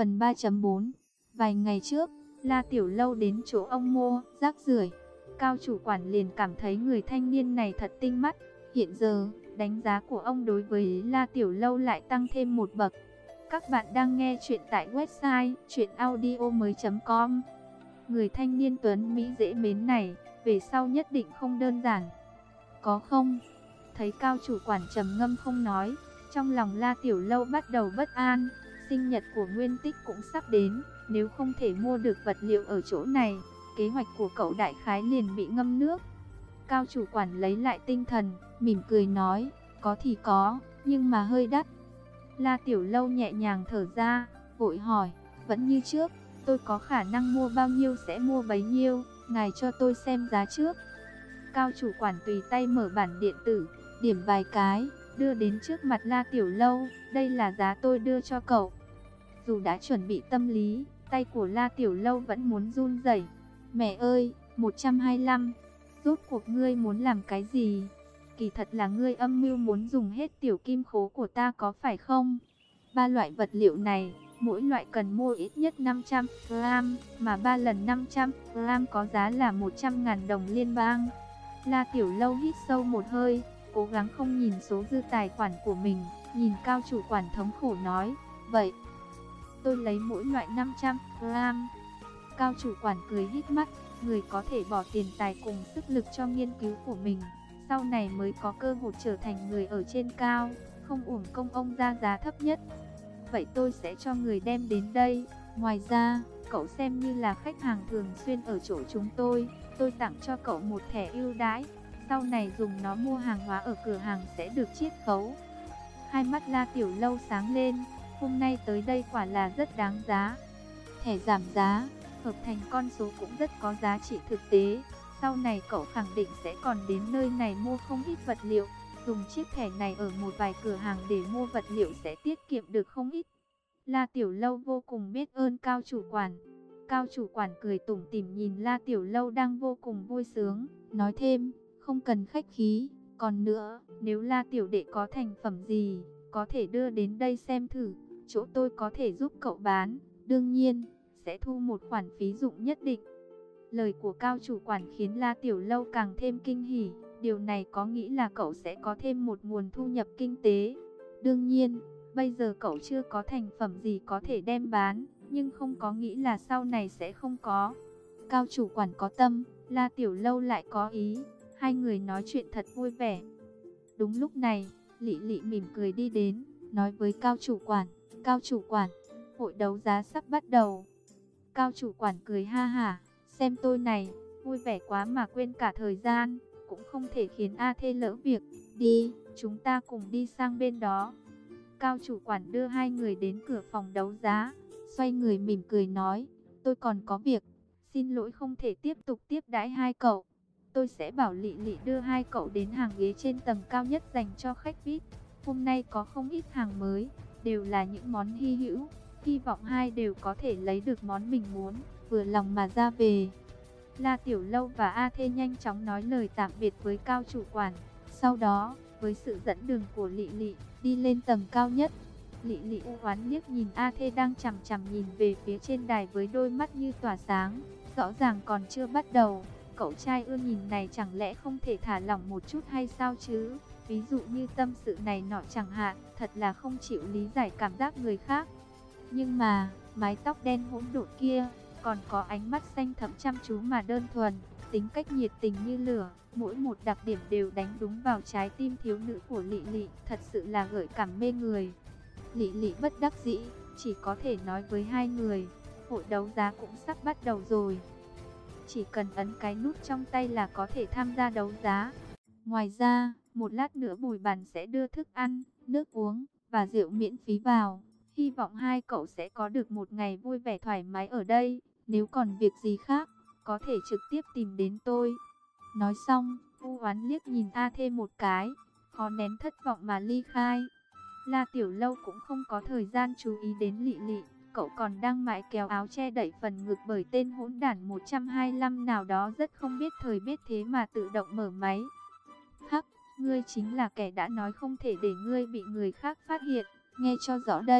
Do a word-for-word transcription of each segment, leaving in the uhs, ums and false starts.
Phần ba chấm bốn. Vài ngày trước, La Tiểu Lâu đến chỗ ông mua rác rưởi. Cao chủ quản liền cảm thấy người thanh niên này thật tinh mắt. Hiện giờ, đánh giá của ông đối với La Tiểu Lâu lại tăng thêm một bậc. Các bạn đang nghe chuyện tại website truyện audio mới chấm com. Người thanh niên tuấn Mỹ dễ mến này, về sau nhất định không đơn giản. Có không? Thấy Cao chủ quản trầm ngâm không nói, trong lòng La Tiểu Lâu bắt đầu bất an. Sinh nhật của Nguyên Tích cũng sắp đến, nếu không thể mua được vật liệu ở chỗ này, kế hoạch của cậu đại khái liền bị ngâm nước. Cao chủ quản lấy lại tinh thần, mỉm cười nói, có thì có, nhưng mà hơi đắt. La Tiểu Lâu nhẹ nhàng thở ra, vội hỏi, vẫn như trước, tôi có khả năng mua bao nhiêu sẽ mua bấy nhiêu, ngài cho tôi xem giá trước. Cao chủ quản tùy tay mở bản điện tử, điểm vài cái, đưa đến trước mặt La Tiểu Lâu, đây là giá tôi đưa cho cậu. Dù đã chuẩn bị tâm lý, tay của La Tiểu Lâu vẫn muốn run rẩy. Mẹ ơi, một trăm hai mươi lăm, rốt cuộc ngươi muốn làm cái gì? Kỳ thật là ngươi âm mưu muốn dùng hết tiểu kim khố của ta có phải không? Ba loại vật liệu này, mỗi loại cần mua ít nhất năm trăm gram, mà ba lần năm trăm gram có giá là một trăm ngàn đồng liên bang. La Tiểu Lâu hít sâu một hơi, cố gắng không nhìn số dư tài khoản của mình, nhìn Cao chủ quản thống khổ nói, vậy tôi lấy mỗi loại năm trăm gram. Cao chủ quản cười hít mắt, người có thể bỏ tiền tài cùng sức lực cho nghiên cứu của mình, sau này mới có cơ hội trở thành người ở trên cao, không uổng công ông ra giá thấp nhất. Vậy tôi sẽ cho người đem đến đây, ngoài ra, cậu xem như là khách hàng thường xuyên ở chỗ chúng tôi, tôi tặng cho cậu một thẻ ưu đãi, sau này dùng nó mua hàng hóa ở cửa hàng sẽ được chiết khấu. Hai mắt La Tiểu Lâu sáng lên, hôm nay tới đây quả là rất đáng giá. Thẻ giảm giá, hợp thành con số cũng rất có giá trị thực tế, sau này cậu khẳng định sẽ còn đến nơi này mua không ít vật liệu, dùng chiếc thẻ này ở một vài cửa hàng để mua vật liệu sẽ tiết kiệm được không ít. La Tiểu Lâu vô cùng biết ơn Cao chủ quản. Cao chủ quản cười tủm tỉm nhìn La Tiểu Lâu đang vô cùng vui sướng, nói thêm, không cần khách khí, còn nữa, nếu La Tiểu đệ có thành phẩm gì, có thể đưa đến đây xem thử, chỗ tôi có thể giúp cậu bán, đương nhiên, sẽ thu một khoản phí dụng nhất định. Lời của Cao chủ quản khiến La Tiểu Lâu càng thêm kinh hỉ, điều này có nghĩa là cậu sẽ có thêm một nguồn thu nhập kinh tế. Đương nhiên, bây giờ cậu chưa có thành phẩm gì có thể đem bán, nhưng không có nghĩa là sau này sẽ không có. Cao chủ quản có tâm, La Tiểu Lâu lại có ý, hai người nói chuyện thật vui vẻ. Đúng lúc này, Lị Lị mỉm cười đi đến, nói với Cao chủ quản, Cao chủ quản, hội đấu giá sắp bắt đầu. Cao chủ quản cười ha hả, xem tôi này, vui vẻ quá mà quên cả thời gian, cũng không thể khiến A Thê lỡ việc, đi, chúng ta cùng đi sang bên đó. Cao chủ quản đưa hai người đến cửa phòng đấu giá, xoay người mỉm cười nói, tôi còn có việc, xin lỗi không thể tiếp tục tiếp đãi hai cậu. Tôi sẽ bảo Lị Lị đưa hai cậu đến hàng ghế trên tầng cao nhất dành cho khách vi ai pi. Hôm nay có không ít hàng mới, đều là những món hy hữu, hy vọng hai đều có thể lấy được món mình muốn, vừa lòng mà ra về. La Tiểu Lâu và A Thê nhanh chóng nói lời tạm biệt với Cao chủ quản, sau đó, với sự dẫn đường của Lị Lị, đi lên tầng cao nhất. Lị Lị u oán liếc nhìn A Thê đang chằm chằm nhìn về phía trên đài với đôi mắt như tỏa sáng, rõ ràng còn chưa bắt đầu, cậu trai ưa nhìn này chẳng lẽ không thể thả lỏng một chút hay sao chứ? Ví dụ như tâm sự này nọ chẳng hạn, thật là không chịu lý giải cảm giác người khác. Nhưng mà, mái tóc đen hỗn độn kia, còn có ánh mắt xanh thẫm chăm chú mà đơn thuần, tính cách nhiệt tình như lửa, mỗi một đặc điểm đều đánh đúng vào trái tim thiếu nữ của Lị Lị, thật sự là gợi cảm mê người. Lị Lị bất đắc dĩ, chỉ có thể nói với hai người, hội đấu giá cũng sắp bắt đầu rồi. Chỉ cần ấn cái nút trong tay là có thể tham gia đấu giá. Ngoài ra, một lát nữa Bùi Bàn sẽ đưa thức ăn, nước uống và rượu miễn phí vào. Hy vọng hai cậu sẽ có được một ngày vui vẻ thoải mái ở đây. Nếu còn việc gì khác, có thể trực tiếp tìm đến tôi. Nói xong, u oán liếc nhìn A Thê một cái, khó nén thất vọng mà ly khai. La Tiểu Lâu cũng không có thời gian chú ý đến Lị Lị, cậu còn đang mãi kéo áo che đậy phần ngực bởi tên hỗn đản một trăm hai mươi lăm nào đó rất không biết thời biết thế mà tự động mở máy. Hắc, ngươi chính là kẻ đã nói không thể để ngươi bị người khác phát hiện, nghe cho rõ đây,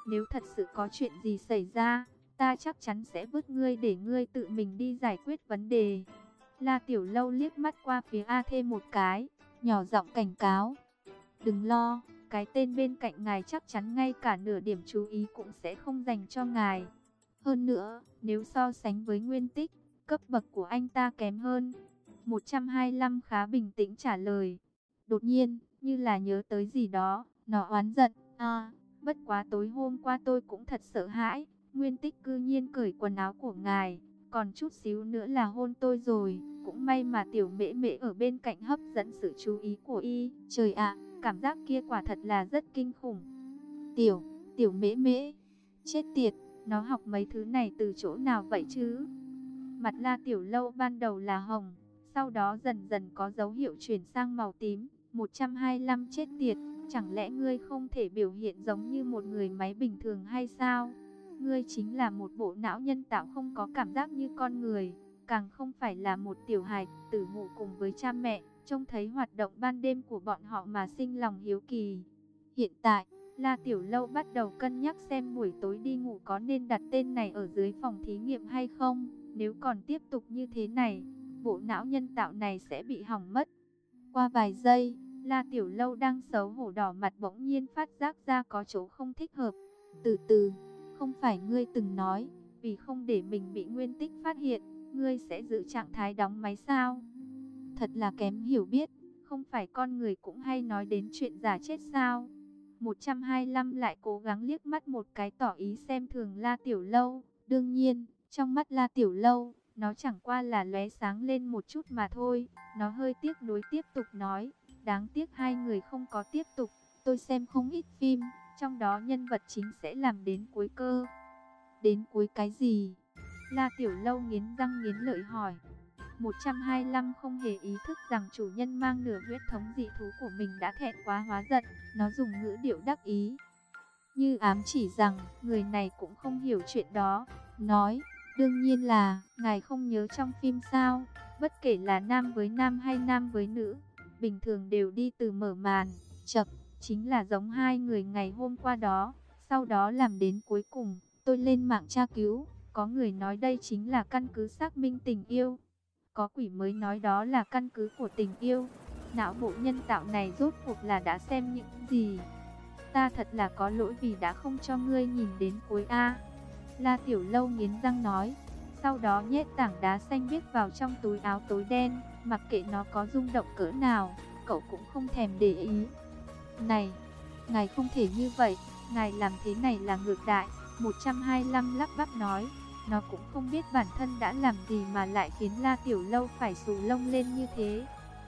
Nếu thật sự có chuyện gì xảy ra, ta chắc chắn sẽ vứt ngươi để ngươi tự mình đi giải quyết vấn đề. La Tiểu Lâu liếc mắt qua phía A Thê một cái, nhỏ giọng cảnh cáo. Đừng lo, cái tên bên cạnh ngài chắc chắn ngay cả nửa điểm chú ý cũng sẽ không dành cho ngài. Hơn nữa, nếu so sánh với Nguyên Tích, cấp bậc của anh ta kém hơn. một trăm hai mươi lăm khá bình tĩnh trả lời. Đột nhiên, như là nhớ tới gì đó, nó oán giận. À, bất quá tối hôm qua tôi cũng thật sợ hãi. Nguyên Tích cư nhiên cởi quần áo của ngài, còn chút xíu nữa là hôn tôi rồi. Cũng may mà tiểu mễ mễ ở bên cạnh hấp dẫn sự chú ý của y. Trời ạ, cảm giác kia quả thật là rất kinh khủng. Tiểu, tiểu mễ mễ, chết tiệt, nó học mấy thứ này từ chỗ nào vậy chứ? Mặt La Tiểu Lâu ban đầu là hồng, sau đó dần dần có dấu hiệu chuyển sang màu tím. một trăm hai mươi lăm chết tiệt, chẳng lẽ ngươi không thể biểu hiện giống như một người máy bình thường hay sao? Ngươi chính là một bộ não nhân tạo không có cảm giác như con người, càng không phải là một tiểu hài tử ngủ cùng với cha mẹ, trông thấy hoạt động ban đêm của bọn họ mà sinh lòng hiếu kỳ. Hiện tại, La Tiểu Lâu bắt đầu cân nhắc xem buổi tối đi ngủ có nên đặt tên này ở dưới phòng thí nghiệm hay không. Nếu còn tiếp tục như thế này, bộ não nhân tạo này sẽ bị hỏng mất. Qua vài giây, La Tiểu Lâu đang xấu hổ đỏ mặt bỗng nhiên phát giác ra có chỗ không thích hợp. Từ từ, không phải ngươi từng nói, vì không để mình bị Nguyên Tích phát hiện, ngươi sẽ giữ trạng thái đóng máy sao? Thật là kém hiểu biết, không phải con người cũng hay nói đến chuyện giả chết sao? một trăm hai mươi lăm lại cố gắng liếc mắt một cái tỏ ý xem thường La Tiểu Lâu. Đương nhiên, trong mắt La Tiểu Lâu, nó chẳng qua là lóe sáng lên một chút mà thôi. Nó hơi tiếc nuối tiếp tục nói, đáng tiếc hai người không có tiếp tục. Tôi xem không ít phim, trong đó nhân vật chính sẽ làm đến cuối cơ. Đến cuối cái gì? La Tiểu Lâu nghiến răng nghiến lợi hỏi. một trăm hai mươi lăm không hề ý thức rằng chủ nhân mang nửa huyết thống dị thú của mình đã thẹn quá hóa giận. Nó dùng ngữ điệu đắc ý, như ám chỉ rằng người này cũng không hiểu chuyện đó. Nói, đương nhiên là, ngài không nhớ trong phim sao? Bất kể là nam với nam hay nam với nữ, bình thường đều đi từ mở màn, chập, chính là giống hai người ngày hôm qua đó. Sau đó làm đến cuối cùng, tôi lên mạng tra cứu, có người nói đây chính là căn cứ xác minh tình yêu. Có quỷ mới nói đó là căn cứ của tình yêu. Não bộ nhân tạo này rốt cuộc là đã xem những gì? Ta thật là có lỗi vì đã không cho ngươi nhìn đến cuối a. La Tiểu Lâu nghiến răng nói. Sau đó nhét tảng đá xanh biếc vào trong túi áo tối đen. Mặc kệ nó có rung động cỡ nào, cậu cũng không thèm để ý. Này, ngài không thể như vậy. Ngài làm thế này là ngược đại. một trăm hai mươi lăm lắp bắp nói. Nó cũng không biết bản thân đã làm gì mà lại khiến La Tiểu Lâu phải xù lông lên như thế.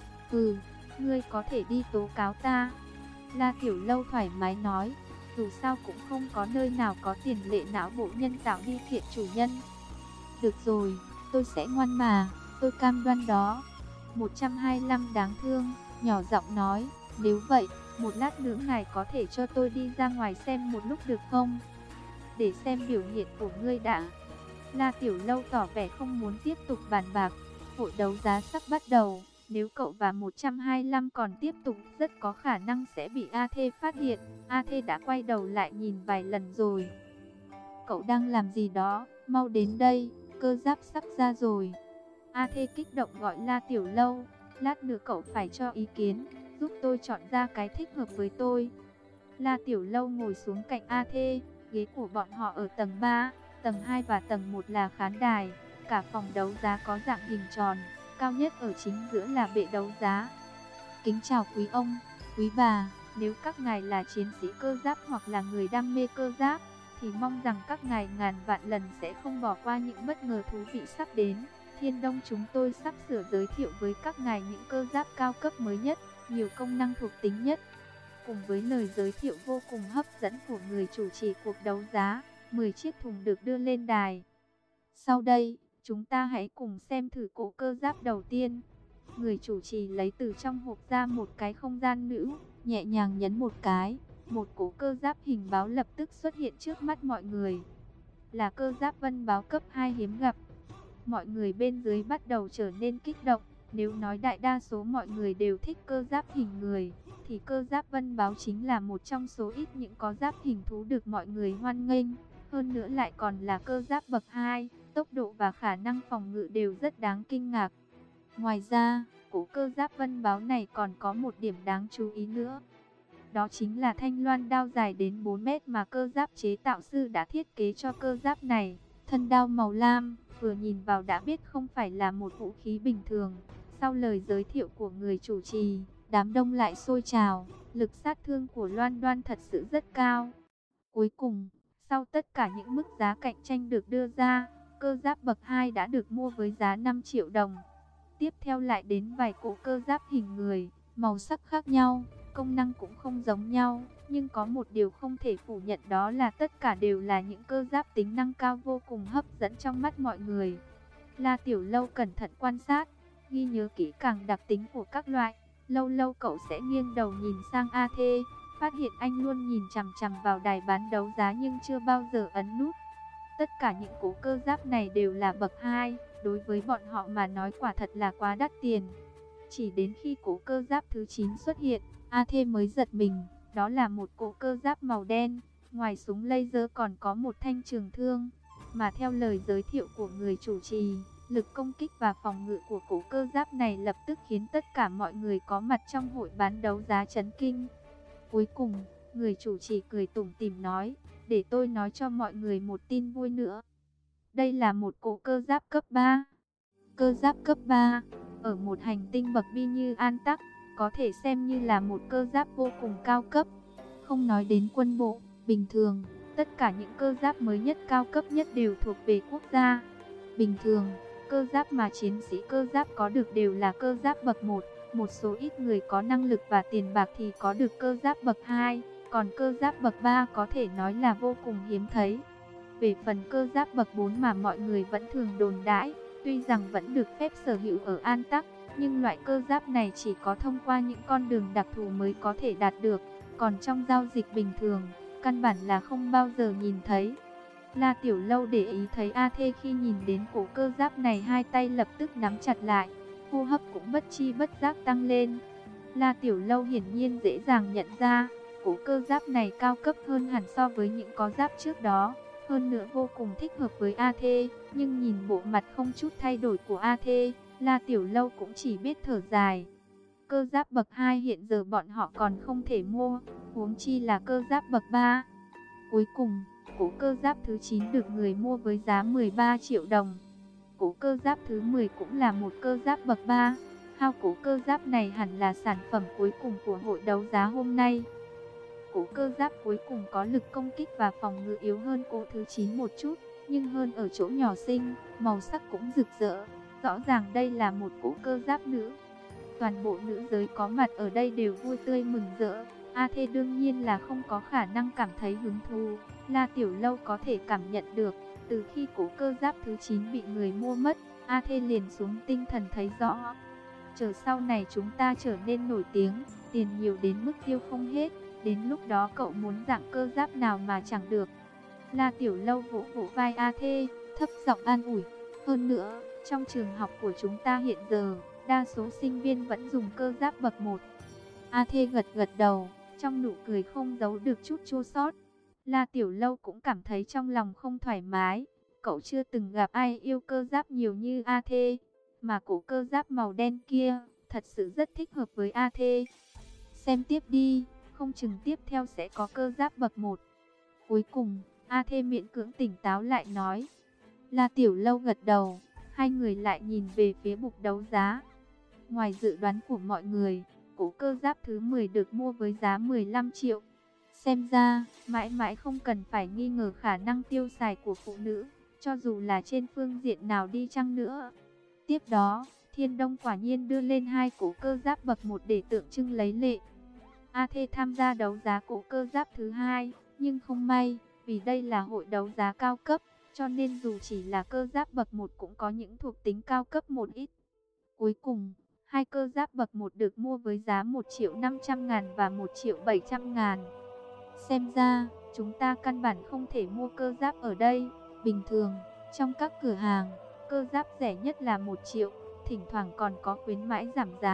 Ừ, ngươi có thể đi tố cáo ta. La Tiểu Lâu thoải mái nói. Dù sao cũng không có nơi nào có tiền lệ não bộ nhân tạo đi kiện chủ nhân. Được rồi, tôi sẽ ngoan mà, tôi cam đoan đó. một trăm hai mươi lăm đáng thương, nhỏ giọng nói. Nếu vậy, một lát nữa ngài có thể cho tôi đi ra ngoài xem một lúc được không? Để xem biểu hiện của ngươi đã. La Tiểu Lâu tỏ vẻ không muốn tiếp tục bàn bạc. Hội đấu giá sắp bắt đầu. Nếu cậu và một trăm hai mươi lăm còn tiếp tục, rất có khả năng sẽ bị A Thê phát hiện. A Thê đã quay đầu lại nhìn vài lần rồi. Cậu đang làm gì đó, mau đến đây, cơ giáp sắp ra rồi. A Thê kích động gọi La Tiểu Lâu. Lát nữa cậu phải cho ý kiến, giúp tôi chọn ra cái thích hợp với tôi. La Tiểu Lâu ngồi xuống cạnh A Thê. Ghế của bọn họ ở tầng ba, tầng hai và tầng một là khán đài. Cả phòng đấu giá có dạng hình tròn, cao nhất ở chính giữa là bệ đấu giá. Kính chào quý ông, quý bà, nếu các ngài là chiến sĩ cơ giáp hoặc là người đam mê cơ giáp, thì mong rằng các ngài ngàn vạn lần sẽ không bỏ qua những bất ngờ thú vị sắp đến. Thiên Đông chúng tôi sắp sửa giới thiệu với các ngài những cơ giáp cao cấp mới nhất, nhiều công năng thuộc tính nhất. Cùng với lời giới thiệu vô cùng hấp dẫn của người chủ trì cuộc đấu giá, mười chiếc thùng được đưa lên đài. Sau đây, chúng ta hãy cùng xem thử cỗ cơ giáp đầu tiên. Người chủ trì lấy từ trong hộp ra một cái không gian nữ, nhẹ nhàng nhấn một cái, một cỗ cơ giáp hình báo lập tức xuất hiện trước mắt mọi người. Là cơ giáp vân báo cấp hai hiếm gặp. Mọi người bên dưới bắt đầu trở nên kích động. Nếu nói đại đa số mọi người đều thích cơ giáp hình người, thì cơ giáp Vân Báo chính là một trong số ít những có giáp hình thú được mọi người hoan nghênh. Hơn nữa lại còn là cơ giáp bậc hai, tốc độ và khả năng phòng ngự đều rất đáng kinh ngạc. Ngoài ra, cổ cơ giáp Vân Báo này còn có một điểm đáng chú ý nữa. Đó chính là thanh loan đao dài đến bốn mét mà cơ giáp chế tạo sư đã thiết kế cho cơ giáp này. Thân đao màu lam, vừa nhìn vào đã biết không phải là một vũ khí bình thường. Sau lời giới thiệu của người chủ trì, đám đông lại sôi trào, lực sát thương của Loan Đoan thật sự rất cao. Cuối cùng, sau tất cả những mức giá cạnh tranh được đưa ra, cơ giáp bậc hai đã được mua với giá năm triệu đồng. Tiếp theo lại đến vài cỗ cơ giáp hình người, màu sắc khác nhau, công năng cũng không giống nhau, nhưng có một điều không thể phủ nhận đó là tất cả đều là những cơ giáp tính năng cao vô cùng hấp dẫn trong mắt mọi người. La Tiểu Lâu cẩn thận quan sát, ghi nhớ kỹ càng đặc tính của các loại. Lâu lâu cậu sẽ nghiêng đầu nhìn sang A Thê, phát hiện anh luôn nhìn chằm chằm vào đài bán đấu giá nhưng chưa bao giờ ấn nút. Tất cả những cố cơ giáp này đều là bậc hai, đối với bọn họ mà nói quả thật là quá đắt tiền. Chỉ đến khi cố cơ giáp thứ chín xuất hiện, A Thê mới giật mình, đó là một cố cơ giáp màu đen, ngoài súng laser còn có một thanh trường thương. Mà theo lời giới thiệu của người chủ trì, lực công kích và phòng ngự của cổ cơ giáp này lập tức khiến tất cả mọi người có mặt trong hội bán đấu giá chấn kinh. Cuối cùng, người chủ trì cười tủm tỉm nói, để tôi nói cho mọi người một tin vui nữa. Đây là một cổ cơ giáp cấp ba. Cơ giáp cấp ba, ở một hành tinh bậc bi như An Tắc, có thể xem như là một cơ giáp vô cùng cao cấp. Không nói đến quân bộ, bình thường, tất cả những cơ giáp mới nhất cao cấp nhất đều thuộc về quốc gia. Bình thường, cơ giáp mà chiến sĩ cơ giáp có được đều là cơ giáp bậc một, một số ít người có năng lực và tiền bạc thì có được cơ giáp bậc hai, còn cơ giáp bậc ba có thể nói là vô cùng hiếm thấy. Về phần cơ giáp bậc bốn mà mọi người vẫn thường đồn đãi, tuy rằng vẫn được phép sở hữu ở An Tắc, nhưng loại cơ giáp này chỉ có thông qua những con đường đặc thù mới có thể đạt được, còn trong giao dịch bình thường, căn bản là không bao giờ nhìn thấy. La Tiểu Lâu để ý thấy A Thê khi nhìn đến cổ cơ giáp này hai tay lập tức nắm chặt lại, hô hấp cũng bất chi bất giác tăng lên. La Tiểu Lâu hiển nhiên dễ dàng nhận ra, cổ cơ giáp này cao cấp hơn hẳn so với những có giáp trước đó, hơn nữa vô cùng thích hợp với A Thê, nhưng nhìn bộ mặt không chút thay đổi của A Thê, La Tiểu Lâu cũng chỉ biết thở dài. Cơ giáp bậc hai hiện giờ bọn họ còn không thể mua, huống chi là cơ giáp bậc ba. Cuối cùng, cổ cơ giáp thứ chín được người mua với giá mười ba triệu đồng. Cổ cơ giáp thứ mười cũng là một cơ giáp bậc ba. Hao cổ cơ giáp này hẳn là sản phẩm cuối cùng của hội đấu giá hôm nay. Cổ cơ giáp cuối cùng có lực công kích và phòng ngự yếu hơn cổ thứ chín một chút, nhưng hơn ở chỗ nhỏ xinh, màu sắc cũng rực rỡ. Rõ ràng đây là một cổ cơ giáp nữ. Toàn bộ nữ giới có mặt ở đây đều vui tươi mừng rỡ. A Thê đương nhiên là không có khả năng cảm thấy hứng thú. La Tiểu Lâu có thể cảm nhận được, từ khi cổ cơ giáp thứ chín bị người mua mất, A Thê liền xuống tinh thần thấy rõ. Chờ sau này chúng ta trở nên nổi tiếng, tiền nhiều đến mức tiêu không hết, đến lúc đó cậu muốn dạng cơ giáp nào mà chẳng được. La Tiểu Lâu vỗ vỗ vai A Thê, thấp giọng an ủi. Hơn nữa, trong trường học của chúng ta hiện giờ, đa số sinh viên vẫn dùng cơ giáp bậc một. A Thê gật gật đầu, trong nụ cười không giấu được chút chua xót. La Tiểu Lâu cũng cảm thấy trong lòng không thoải mái. Cậu chưa từng gặp ai yêu cơ giáp nhiều như A Thê, mà cổ cơ giáp màu đen kia thật sự rất thích hợp với A Thê. Xem tiếp đi, không chừng tiếp theo sẽ có cơ giáp bậc một. Cuối cùng, A Thê miễn cưỡng tỉnh táo lại nói. La Tiểu Lâu gật đầu, hai người lại nhìn về phía bục đấu giá. Ngoài dự đoán của mọi người, cổ cơ giáp thứ mười được mua với giá mười lăm triệu. Xem ra, mãi mãi không cần phải nghi ngờ khả năng tiêu xài của phụ nữ, cho dù là trên phương diện nào đi chăng nữa. Tiếp đó, Thiên Đông quả nhiên đưa lên hai cổ cơ giáp bậc một để tượng trưng lấy lệ. A Thê tham gia đấu giá cổ cơ giáp thứ hai, nhưng không may, vì đây là hội đấu giá cao cấp, cho nên dù chỉ là cơ giáp bậc một cũng có những thuộc tính cao cấp một ít. Cuối cùng, hai cơ giáp bậc một được mua với giá một triệu năm trăm ngàn và một triệu bảy trăm ngàn. Xem ra, chúng ta căn bản không thể mua cơ giáp ở đây. Bình thường, trong các cửa hàng, cơ giáp rẻ nhất là một triệu, thỉnh thoảng còn có khuyến mãi giảm giá.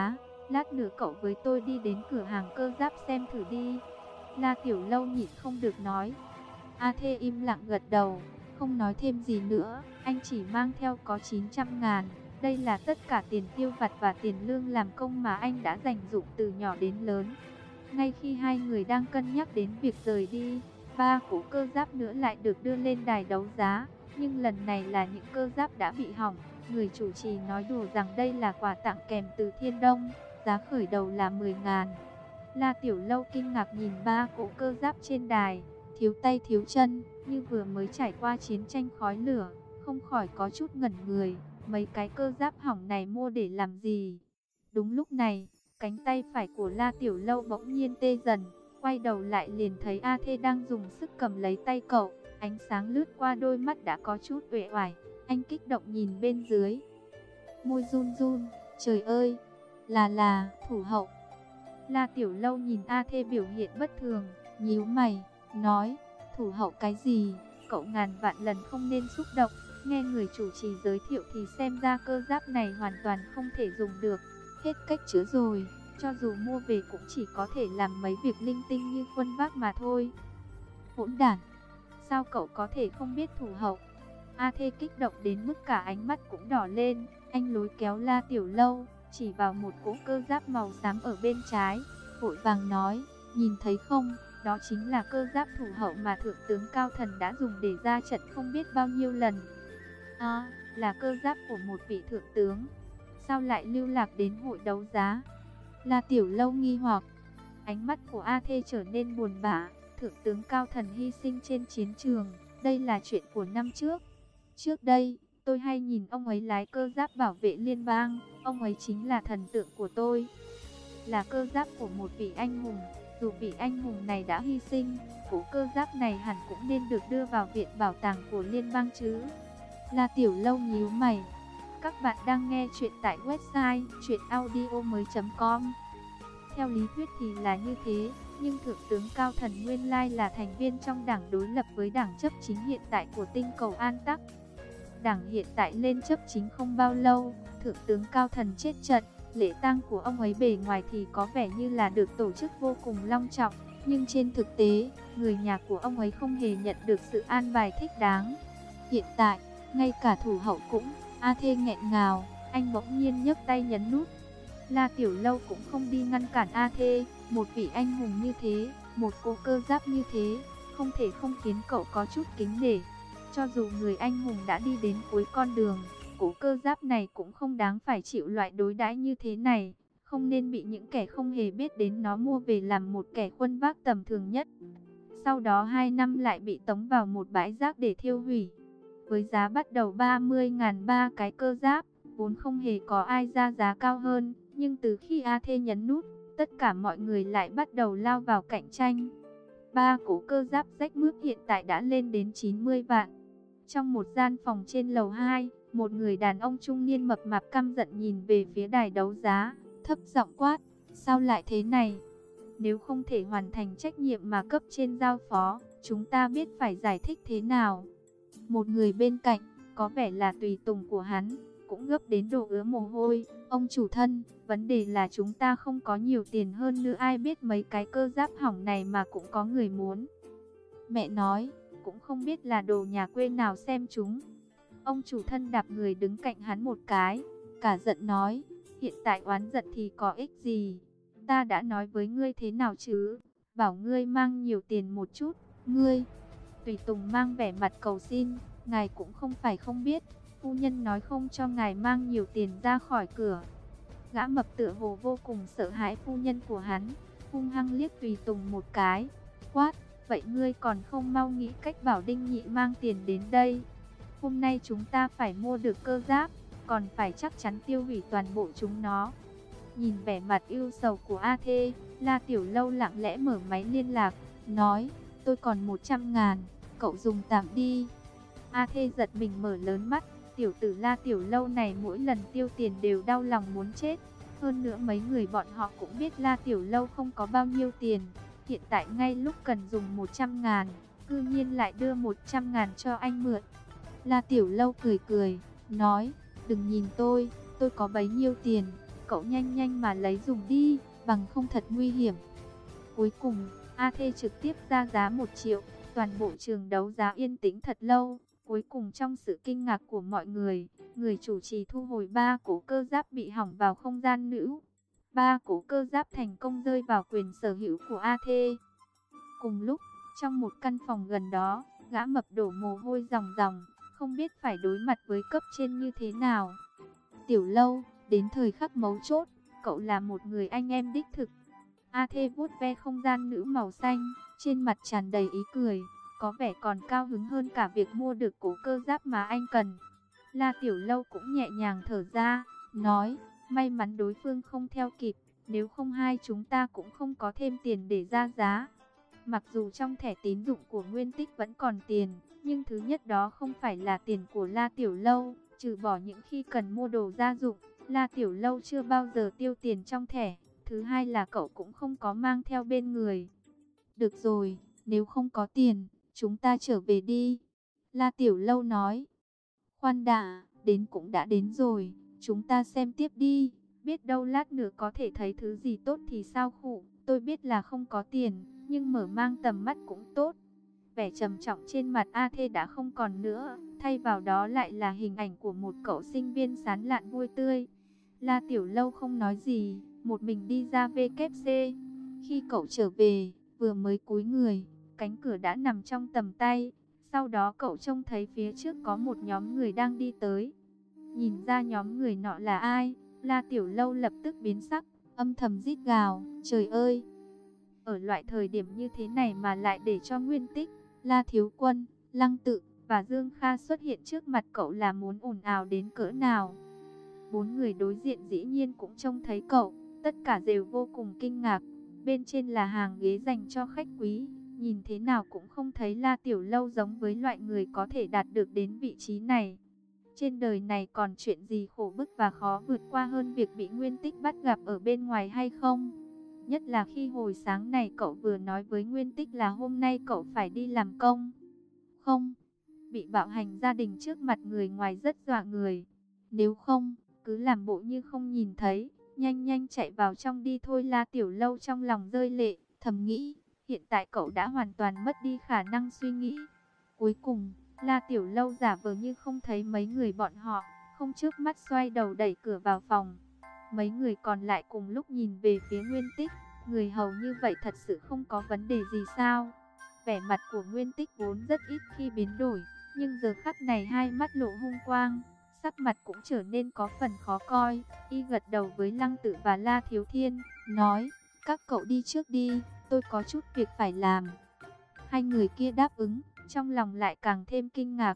Lát nữa cậu với tôi đi đến cửa hàng cơ giáp xem thử đi. La Tiểu Lâu nhịn không được nói. A Thê im lặng gật đầu, không nói thêm gì nữa. Anh chỉ mang theo có chín trăm ngàn. Đây là tất cả tiền tiêu vặt và tiền lương làm công mà anh đã dành dụm từ nhỏ đến lớn. Ngay khi hai người đang cân nhắc đến việc rời đi, ba cỗ cơ giáp nữa lại được đưa lên đài đấu giá. Nhưng lần này là những cơ giáp đã bị hỏng. Người chủ trì nói đùa rằng đây là quà tặng kèm từ Thiên Đông, giá khởi đầu là mười ngàn. La Tiểu Lâu kinh ngạc nhìn ba cỗ cơ giáp trên đài, thiếu tay thiếu chân, như vừa mới trải qua chiến tranh khói lửa, không khỏi có chút ngẩn người. Mấy cái cơ giáp hỏng này mua để làm gì? Đúng lúc này, cánh tay phải của La Tiểu Lâu bỗng nhiên tê dần, quay đầu lại liền thấy A Thê đang dùng sức cầm lấy tay cậu. Ánh sáng lướt qua đôi mắt đã có chút uể oải, anh kích động nhìn bên dưới. Môi run run, trời ơi, là là, Thủ Hậu. La Tiểu Lâu nhìn A Thê biểu hiện bất thường, nhíu mày, nói, Thủ Hậu cái gì, cậu ngàn vạn lần không nên xúc động. Nghe người chủ trì giới thiệu thì xem ra cơ giáp này hoàn toàn không thể dùng được, hết cách chữa rồi, cho dù mua về cũng chỉ có thể làm mấy việc linh tinh như khuân vác mà thôi. Hỗn đản, sao cậu có thể không biết Thủ Hậu? A Thê kích động đến mức cả ánh mắt cũng đỏ lên, anh lôi kéo La Tiểu Lâu, chỉ vào một cỗ cơ giáp màu xám ở bên trái, vội vàng nói, nhìn thấy không, đó chính là cơ giáp Thủ Hậu mà Thượng tướng Cao Thần đã dùng để ra trận không biết bao nhiêu lần. À, là cơ giáp của một vị thượng tướng, sao lại lưu lạc đến hội đấu giá? La Tiểu Lâu nghi hoặc, ánh mắt của A Thê trở nên buồn bã. Thượng tướng Cao Thần hy sinh trên chiến trường, đây là chuyện của năm trước. Trước đây, tôi hay nhìn ông ấy lái cơ giáp bảo vệ liên bang, ông ấy chính là thần tượng của tôi. Là cơ giáp của một vị anh hùng, dù vị anh hùng này đã hy sinh, cỗ cơ giáp này hẳn cũng nên được đưa vào viện bảo tàng của liên bang chứ. La Tiểu Lâu nhíu mày. Các bạn đang nghe chuyện tại website truyện audio mới chấm com. Theo lý thuyết thì là như thế, nhưng Thượng tướng Cao Thần nguyên lai là thành viên trong đảng đối lập với đảng chấp chính hiện tại của tinh cầu An Tắc. Đảng hiện tại lên chấp chính không bao lâu, Thượng tướng Cao Thần chết trận, lễ tang của ông ấy bề ngoài thì có vẻ như là được tổ chức vô cùng long trọng, nhưng trên thực tế, người nhà của ông ấy không hề nhận được sự an bài thích đáng. Hiện tại, ngay cả Thủ Hậu cũng, A Thê nghẹn ngào, anh bỗng nhiên nhấc tay nhấn nút. La Tiểu Lâu cũng không đi ngăn cản A Thê, một vị anh hùng như thế, một cô cơ giáp như thế, không thể không khiến cậu có chút kính nể. Cho dù người anh hùng đã đi đến cuối con đường, cố cơ giáp này cũng không đáng phải chịu loại đối đãi như thế này, không nên bị những kẻ không hề biết đến nó mua về làm một kẻ khuân vác tầm thường nhất. Sau đó hai năm lại bị tống vào một bãi rác để thiêu hủy. Với giá bắt đầu ba mươi ngàn ba cái cơ giáp, vốn không hề có ai ra giá cao hơn, nhưng từ khi A Thê nhấn nút, tất cả mọi người lại bắt đầu lao vào cạnh tranh. Ba cỗ cơ giáp rách mướp hiện tại đã lên đến chín mươi vạn. Trong một gian phòng trên lầu hai, một người đàn ông trung niên mập mạp căm giận nhìn về phía đài đấu giá, thấp giọng quát, sao lại thế này? Nếu không thể hoàn thành trách nhiệm mà cấp trên giao phó, chúng ta biết phải giải thích thế nào? Một người bên cạnh, có vẻ là tùy tùng của hắn, cũng gấp đến độ ứa mồ hôi. Ông chủ thân, vấn đề là chúng ta không có nhiều tiền, hơn nữa ai biết mấy cái cơ giáp hỏng này mà cũng có người muốn. Mẹ nói, cũng không biết là đồ nhà quê nào xem chúng. Ông chủ thân đạp người đứng cạnh hắn một cái, cả giận nói, hiện tại oán giận thì có ích gì? Ta đã nói với ngươi thế nào chứ? Bảo ngươi mang nhiều tiền một chút, ngươi. Tùy tùng mang vẻ mặt cầu xin, ngài cũng không phải không biết, phu nhân nói không cho ngài mang nhiều tiền ra khỏi cửa. Gã mập tựa hồ vô cùng sợ hãi phu nhân của hắn, hung hăng liếc tùy tùng một cái, quát, vậy ngươi còn không mau nghĩ cách bảo Đinh Nhị mang tiền đến đây. Hôm nay chúng ta phải mua được cơ giáp, còn phải chắc chắn tiêu hủy toàn bộ chúng nó. Nhìn vẻ mặt ưu sầu của A Thê, La Tiểu Lâu lặng lẽ mở máy liên lạc, nói, tôi còn một trăm ngàn, cậu dùng tạm đi. A Thê giật mình mở lớn mắt, tiểu tử La Tiểu Lâu này mỗi lần tiêu tiền đều đau lòng muốn chết. Hơn nữa mấy người bọn họ cũng biết La Tiểu Lâu không có bao nhiêu tiền, hiện tại ngay lúc cần dùng một trăm ngàn, cư nhiên lại đưa một trăm ngàn cho anh mượn. La Tiểu Lâu cười cười, nói, đừng nhìn tôi, tôi có bấy nhiêu tiền, cậu nhanh nhanh mà lấy dùng đi, bằng không thật nguy hiểm. Cuối cùng, A Thê trực tiếp ra giá một triệu, toàn bộ trường đấu giá yên tĩnh thật lâu. Cuối cùng trong sự kinh ngạc của mọi người, người chủ trì thu hồi ba cố cơ giáp bị hỏng vào không gian nữ. Ba cố cơ giáp thành công rơi vào quyền sở hữu của A Thê. Cùng lúc, trong một căn phòng gần đó, gã mập đổ mồ hôi ròng ròng, không biết phải đối mặt với cấp trên như thế nào. Tiểu Lâu, đến thời khắc mấu chốt, cậu là một người anh em đích thực. A Thê vuốt ve không gian nữ màu xanh, trên mặt tràn đầy ý cười, có vẻ còn cao hứng hơn cả việc mua được cố cơ giáp mà anh cần. La Tiểu Lâu cũng nhẹ nhàng thở ra, nói, may mắn đối phương không theo kịp, nếu không hai chúng ta cũng không có thêm tiền để ra giá. Mặc dù trong thẻ tín dụng của Nguyên Tích vẫn còn tiền, nhưng thứ nhất đó không phải là tiền của La Tiểu Lâu, trừ bỏ những khi cần mua đồ gia dụng, La Tiểu Lâu chưa bao giờ tiêu tiền trong thẻ. Thứ hai là cậu cũng không có mang theo bên người. Được rồi, nếu không có tiền, chúng ta trở về đi. La Tiểu Lâu nói. Khoan đã, đến cũng đã đến rồi, chúng ta xem tiếp đi. Biết đâu lát nữa có thể thấy thứ gì tốt thì sao khụ. Tôi biết là không có tiền, nhưng mở mang tầm mắt cũng tốt. Vẻ trầm trọng trên mặt A Thê đã không còn nữa, thay vào đó lại là hình ảnh của một cậu sinh viên sán lạn vui tươi. La Tiểu Lâu không nói gì, một mình đi ra vê kép xê. Khi cậu trở về, vừa mới cúi người, cánh cửa đã nằm trong tầm tay. Sau đó cậu trông thấy phía trước có một nhóm người đang đi tới. Nhìn ra nhóm người nọ là ai, La Tiểu Lâu lập tức biến sắc, âm thầm rít gào, trời ơi! Ở loại thời điểm như thế này mà lại để cho Nguyên Tích, La Thiếu Quân, Lăng Tự và Dương Kha xuất hiện trước mặt cậu là muốn ồn ào đến cỡ nào. Bốn người đối diện dĩ nhiên cũng trông thấy cậu, tất cả đều vô cùng kinh ngạc. Bên trên là hàng ghế dành cho khách quý, nhìn thế nào cũng không thấy La Tiểu Lâu giống với loại người có thể đạt được đến vị trí này. Trên đời này còn chuyện gì khổ bức và khó vượt qua hơn việc bị Nguyên Tích bắt gặp ở bên ngoài hay không? Nhất là khi hồi sáng này cậu vừa nói với Nguyên Tích là hôm nay cậu phải đi làm công. Không, bị bạo hành gia đình trước mặt người ngoài rất dọa người. Nếu không, cứ làm bộ như không nhìn thấy, nhanh nhanh chạy vào trong đi thôi. La Tiểu Lâu trong lòng rơi lệ, thầm nghĩ, hiện tại cậu đã hoàn toàn mất đi khả năng suy nghĩ. Cuối cùng, La Tiểu Lâu giả vờ như không thấy mấy người bọn họ, không chớp mắt xoay đầu đẩy cửa vào phòng. Mấy người còn lại cùng lúc nhìn về phía Nguyên Tích, người hầu như vậy thật sự không có vấn đề gì sao? Vẻ mặt của Nguyên Tích vốn rất ít khi biến đổi, nhưng giờ khắc này hai mắt lộ hung quang, sắc mặt cũng trở nên có phần khó coi. Y gật đầu với Lăng Tự và La Thiếu Thiên, nói, các cậu đi trước đi, tôi có chút việc phải làm. Hai người kia đáp ứng, trong lòng lại càng thêm kinh ngạc.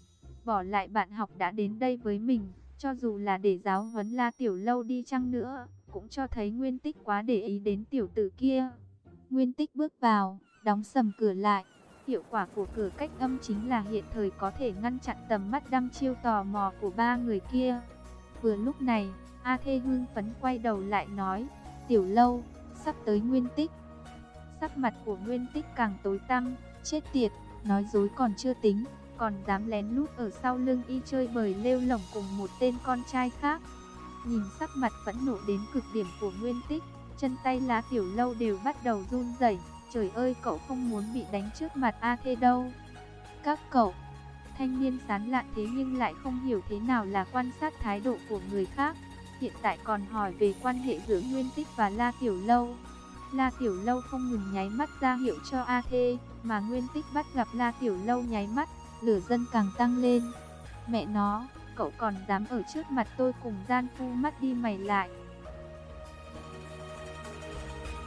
Bỏ lại bạn học đã đến đây với mình, cho dù là để giáo huấn La Tiểu Lâu đi chăng nữa, cũng cho thấy Nguyên Tích quá để ý đến tiểu tử kia. Nguyên Tích bước vào, đóng sầm cửa lại. Hiệu quả của cửa cách âm chính là hiện thời có thể ngăn chặn tầm mắt đăm chiêu tò mò của ba người kia. Vừa lúc này, A Thê hưng phấn quay đầu lại nói, Tiểu Lâu, sắp tới Nguyên Tích. Sắc mặt của Nguyên Tích càng tối tăm, chết tiệt, nói dối còn chưa tính, còn dám lén lút ở sau lưng y chơi bời lêu lổng cùng một tên con trai khác. Nhìn sắc mặt phẫn nộ đến cực điểm của Nguyên Tích, chân tay La Tiểu Lâu đều bắt đầu run rẩy. Trời ơi, cậu không muốn bị đánh trước mặt A Thê đâu. Các cậu, thanh niên sán lạn thế nhưng lại không hiểu thế nào là quan sát thái độ của người khác. Hiện tại còn hỏi về quan hệ giữa Nguyên Tích và La Tiểu Lâu. La Tiểu Lâu không ngừng nháy mắt ra hiệu cho A Thê, mà Nguyên Tích bắt gặp La Tiểu Lâu nháy mắt, lửa dân càng tăng lên. Mẹ nó, cậu còn dám ở trước mặt tôi cùng gian phu mắt đi mày lại,